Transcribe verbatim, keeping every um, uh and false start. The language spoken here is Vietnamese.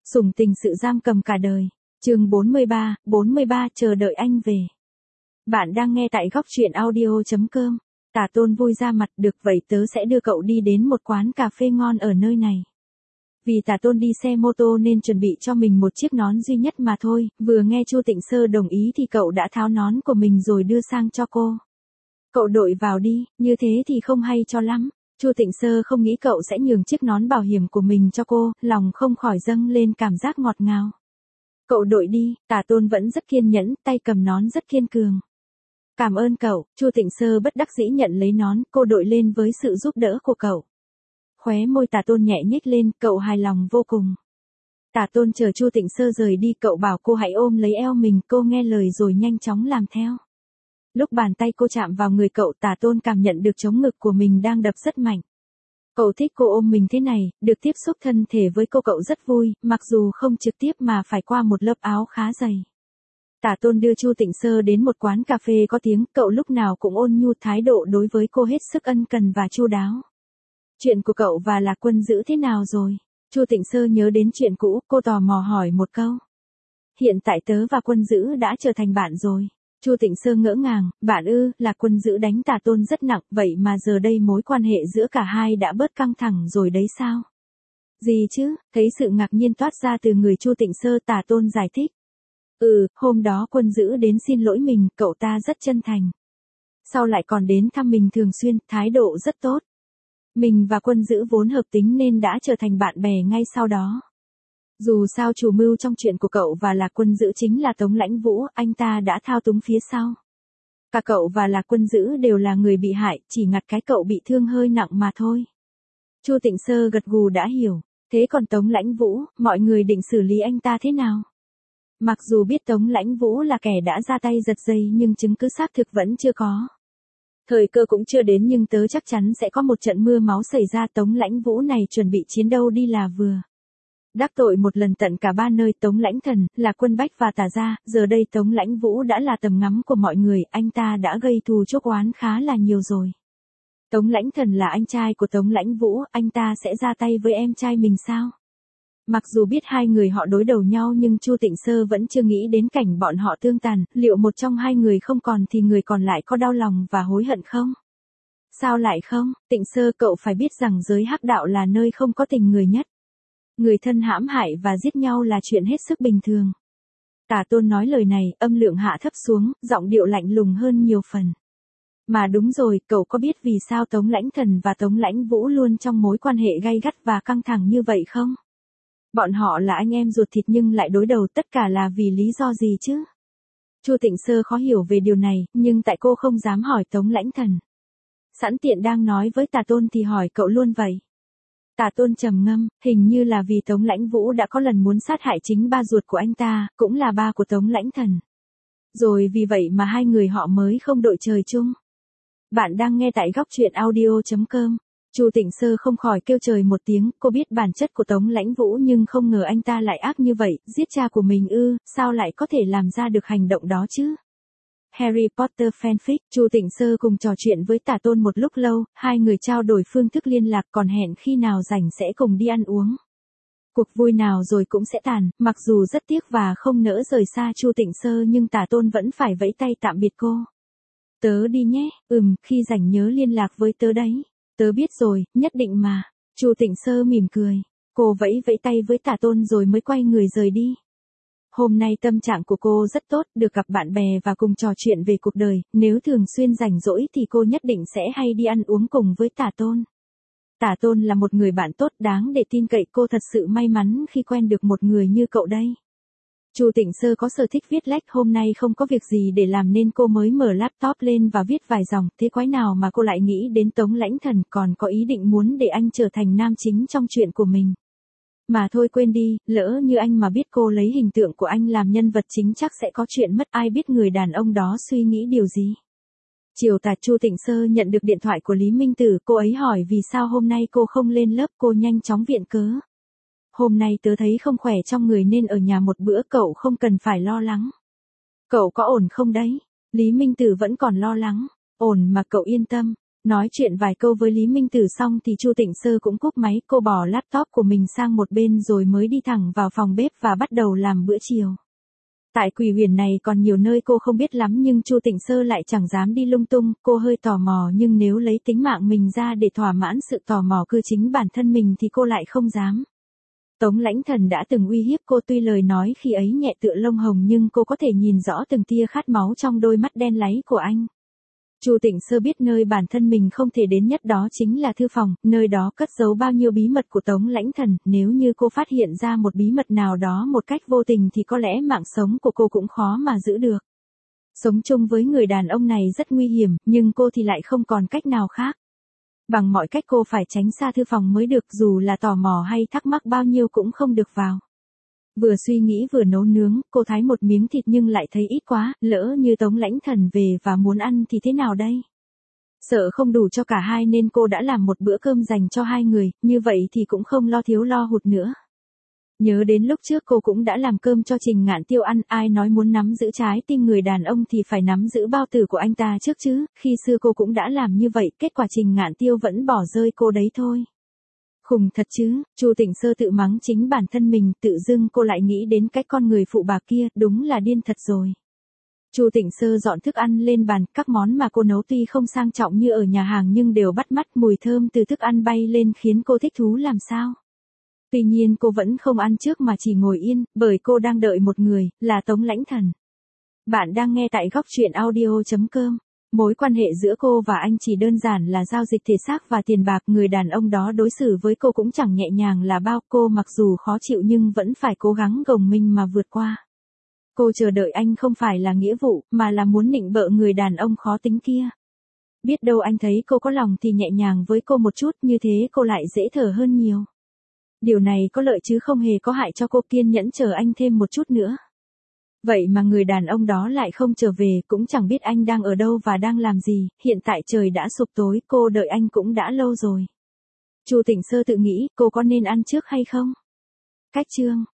Sủng tình sự giam cầm cả đời. Chương bốn mươi ba, bốn mươi ba chờ đợi anh về. Bạn đang nghe tại góc truyện audio chấm com. Tả Tôn vui ra mặt, được vậy tớ sẽ đưa cậu đi đến một quán cà phê ngon ở nơi này. Vì Tả Tôn đi xe mô tô nên chuẩn bị cho mình một chiếc nón duy nhất mà thôi, vừa nghe Chu Tịnh Sơ đồng ý thì cậu đã tháo nón của mình rồi đưa sang cho cô. Cậu đội vào đi, như thế thì không hay cho lắm. Chu Tịnh Sơ không nghĩ cậu sẽ nhường chiếc nón bảo hiểm của mình cho cô, lòng không khỏi dâng lên cảm giác ngọt ngào. Cậu đội đi, Tả Tôn vẫn rất kiên nhẫn, tay cầm nón rất kiên cường. Cảm ơn cậu, Chu Tịnh Sơ bất đắc dĩ nhận lấy nón, cô đội lên với sự giúp đỡ của cậu. Khóe môi Tả Tôn nhẹ nhếch lên, cậu hài lòng vô cùng. Tả Tôn chờ Chu Tịnh Sơ rời đi, cậu bảo cô hãy ôm lấy eo mình, cô nghe lời rồi nhanh chóng làm theo. Lúc bàn tay cô chạm vào người cậu, Tả Tôn cảm nhận được trống ngực của mình đang đập rất mạnh. Cậu thích cô ôm mình thế này, được tiếp xúc thân thể với cô cậu rất vui, mặc dù không trực tiếp mà phải qua một lớp áo khá dày. Tả Tôn đưa Chu Tịnh Sơ đến một quán cà phê có tiếng, cậu lúc nào cũng ôn nhu, thái độ đối với cô hết sức ân cần và chu đáo. Chuyện của cậu và Lạc Quân Dữ thế nào rồi? Chu Tịnh Sơ nhớ đến chuyện cũ, cô tò mò hỏi một câu. Hiện tại tớ và Quân Dữ đã trở thành bạn rồi. Chu Tịnh Sơ ngỡ ngàng, bạn ư, Lạc Quân Dữ đánh Tả Tôn rất nặng, vậy mà giờ đây mối quan hệ giữa cả hai đã bớt căng thẳng rồi đấy sao? Gì chứ? Thấy sự ngạc nhiên toát ra từ người Chu Tịnh Sơ, Tả Tôn giải thích. Ừ, hôm đó Quân Dữ đến xin lỗi mình, cậu ta rất chân thành. Sau lại còn đến thăm mình thường xuyên, thái độ rất tốt. Mình và Quân Dữ vốn hợp tính nên đã trở thành bạn bè ngay sau đó. Dù sao chủ mưu trong chuyện của cậu và Lạc Quân Dữ chính là Tống Lãnh Vũ, anh ta đã thao túng phía sau. Cả cậu và Lạc Quân Dữ đều là người bị hại, chỉ ngặt cái cậu bị thương hơi nặng mà thôi. Chu Tịnh Sơ gật gù đã hiểu, thế còn Tống Lãnh Vũ, mọi người định xử lý anh ta thế nào? Mặc dù biết Tống Lãnh Vũ là kẻ đã ra tay giật dây nhưng chứng cứ xác thực vẫn chưa có. Thời cơ cũng chưa đến nhưng tớ chắc chắn sẽ có một trận mưa máu xảy ra. Tống Lãnh Vũ này chuẩn bị chiến đâu đi là vừa. Đắc tội một lần tận cả ba nơi, Tống Lãnh Thần, là Quân Bách và Tả Gia, giờ đây Tống Lãnh Vũ đã là tầm ngắm của mọi người, anh ta đã gây thù chuốc oán khá là nhiều rồi. Tống Lãnh Thần là anh trai của Tống Lãnh Vũ, anh ta sẽ ra tay với em trai mình sao? Mặc dù biết hai người họ đối đầu nhau nhưng Chu Tịnh Sơ vẫn chưa nghĩ đến cảnh bọn họ tương tàn, liệu một trong hai người không còn thì người còn lại có đau lòng và hối hận không? Sao lại không? Tịnh Sơ, cậu phải biết rằng giới hắc đạo là nơi không có tình người nhất. Người thân hãm hại và giết nhau là chuyện hết sức bình thường. Tả Tôn nói lời này, âm lượng hạ thấp xuống, giọng điệu lạnh lùng hơn nhiều phần. Mà đúng rồi, cậu có biết vì sao Tống Lãnh Thần và Tống Lãnh Vũ luôn trong mối quan hệ gay gắt và căng thẳng như vậy không? Bọn họ là anh em ruột thịt nhưng lại đối đầu, tất cả là vì lý do gì chứ? Chu Tịnh Sơ khó hiểu về điều này, nhưng tại cô không dám hỏi Tống Lãnh Thần. Sẵn tiện đang nói với Tả Tôn thì hỏi cậu luôn vậy. Tả Tôn trầm ngâm, hình như là vì Tống Lãnh Vũ đã có lần muốn sát hại chính ba ruột của anh ta, cũng là ba của Tống Lãnh Thần. Rồi vì vậy mà hai người họ mới không đội trời chung. Bạn đang nghe tại góc truyện audio chấm com. Chu Tịnh Sơ không khỏi kêu trời một tiếng, cô biết bản chất của Tống Lãnh Vũ nhưng không ngờ anh ta lại ác như vậy, giết cha của mình ư, sao lại có thể làm ra được hành động đó chứ? Harry Potter fanfic, Chu Tịnh Sơ cùng trò chuyện với Tả Tôn một lúc lâu, hai người trao đổi phương thức liên lạc còn hẹn khi nào rảnh sẽ cùng đi ăn uống. Cuộc vui nào rồi cũng sẽ tàn, mặc dù rất tiếc và không nỡ rời xa Chu Tịnh Sơ nhưng Tả Tôn vẫn phải vẫy tay tạm biệt cô. Tớ đi nhé, ừm, khi rảnh nhớ liên lạc với tớ đấy. Tớ biết rồi, nhất định mà. Chu Tịnh Sơ mỉm cười. Cô vẫy vẫy tay với Tả Tôn rồi mới quay người rời đi. Hôm nay tâm trạng của cô rất tốt, được gặp bạn bè và cùng trò chuyện về cuộc đời, nếu thường xuyên rảnh rỗi thì cô nhất định sẽ hay đi ăn uống cùng với Tả Tôn. Tả Tôn là một người bạn tốt đáng để tin cậy, cô thật sự may mắn khi quen được một người như cậu đây. Chu Tịnh Sơ có sở thích viết lách, hôm nay không có việc gì để làm nên cô mới mở laptop lên và viết vài dòng, thế quái nào mà cô lại nghĩ đến Tống Lãnh Thần, còn có ý định muốn để anh trở thành nam chính trong chuyện của mình. Mà thôi quên đi, lỡ như anh mà biết cô lấy hình tượng của anh làm nhân vật chính chắc sẽ có chuyện mất, ai biết người đàn ông đó suy nghĩ điều gì. Chiều tà, Chu Tịnh Sơ nhận được điện thoại của Lý Minh Tử, cô ấy hỏi vì sao hôm nay cô không lên lớp, cô nhanh chóng viện cớ. Hôm nay tớ thấy không khỏe trong người nên ở nhà một bữa, cậu không cần phải lo lắng. Cậu có ổn không đấy? Lý Minh Tử vẫn còn lo lắng. Ổn mà cậu yên tâm. Nói chuyện vài câu với Lý Minh Tử xong thì Chu Tịnh Sơ cũng cúp máy, cô bỏ laptop của mình sang một bên rồi mới đi thẳng vào phòng bếp và bắt đầu làm bữa chiều. Tại Quỷ Huyền này còn nhiều nơi cô không biết lắm nhưng Chu Tịnh Sơ lại chẳng dám đi lung tung, cô hơi tò mò nhưng nếu lấy tính mạng mình ra để thỏa mãn sự tò mò cư chính bản thân mình thì cô lại không dám. Tống Lãnh Thần đã từng uy hiếp cô, tuy lời nói khi ấy nhẹ tựa lông hồng nhưng cô có thể nhìn rõ từng tia khát máu trong đôi mắt đen láy của anh. Chu Tịnh Sơ biết nơi bản thân mình không thể đến nhất đó chính là thư phòng, nơi đó cất giấu bao nhiêu bí mật của Tống Lãnh Thần, nếu như cô phát hiện ra một bí mật nào đó một cách vô tình thì có lẽ mạng sống của cô cũng khó mà giữ được. Sống chung với người đàn ông này rất nguy hiểm, nhưng cô thì lại không còn cách nào khác. Bằng mọi cách cô phải tránh xa thư phòng mới được, dù là tò mò hay thắc mắc bao nhiêu cũng không được vào. Vừa suy nghĩ vừa nấu nướng, cô thái một miếng thịt nhưng lại thấy ít quá, lỡ như Tống Lãnh Thần về và muốn ăn thì thế nào đây? Sợ không đủ cho cả hai nên cô đã làm một bữa cơm dành cho hai người, như vậy thì cũng không lo thiếu lo hụt nữa. Nhớ đến lúc trước cô cũng đã làm cơm cho Trình Ngạn Tiêu ăn, ai nói muốn nắm giữ trái tim người đàn ông thì phải nắm giữ bao tử của anh ta trước chứ, khi xưa cô cũng đã làm như vậy, kết quả Trình Ngạn Tiêu vẫn bỏ rơi cô đấy thôi. Khùng thật chứ, Chu Tịnh Sơ tự mắng chính bản thân mình, tự dưng cô lại nghĩ đến cái con người phụ bạc kia, đúng là điên thật rồi. Chu Tịnh Sơ dọn thức ăn lên bàn, các món mà cô nấu tuy không sang trọng như ở nhà hàng nhưng đều bắt mắt, mùi thơm từ thức ăn bay lên khiến cô thích thú làm sao. Tuy nhiên cô vẫn không ăn trước mà chỉ ngồi yên, bởi cô đang đợi một người, là Tống Lãnh Thần. Bạn đang nghe tại góc truyện audio chấm com. Mối quan hệ giữa cô và anh chỉ đơn giản là giao dịch thể xác và tiền bạc, người đàn ông đó đối xử với cô cũng chẳng nhẹ nhàng là bao, cô mặc dù khó chịu nhưng vẫn phải cố gắng gồng mình mà vượt qua. Cô chờ đợi anh không phải là nghĩa vụ, mà là muốn nịnh bợ người đàn ông khó tính kia. Biết đâu anh thấy cô có lòng thì nhẹ nhàng với cô một chút, như thế cô lại dễ thở hơn nhiều. Điều này có lợi chứ không hề có hại cho cô, kiên nhẫn chờ anh thêm một chút nữa. Vậy mà người đàn ông đó lại không trở về, cũng chẳng biết anh đang ở đâu và đang làm gì, hiện tại trời đã sụp tối, cô đợi anh cũng đã lâu rồi. Chu Tịnh Sơ tự nghĩ, cô có nên ăn trước hay không? Cách chương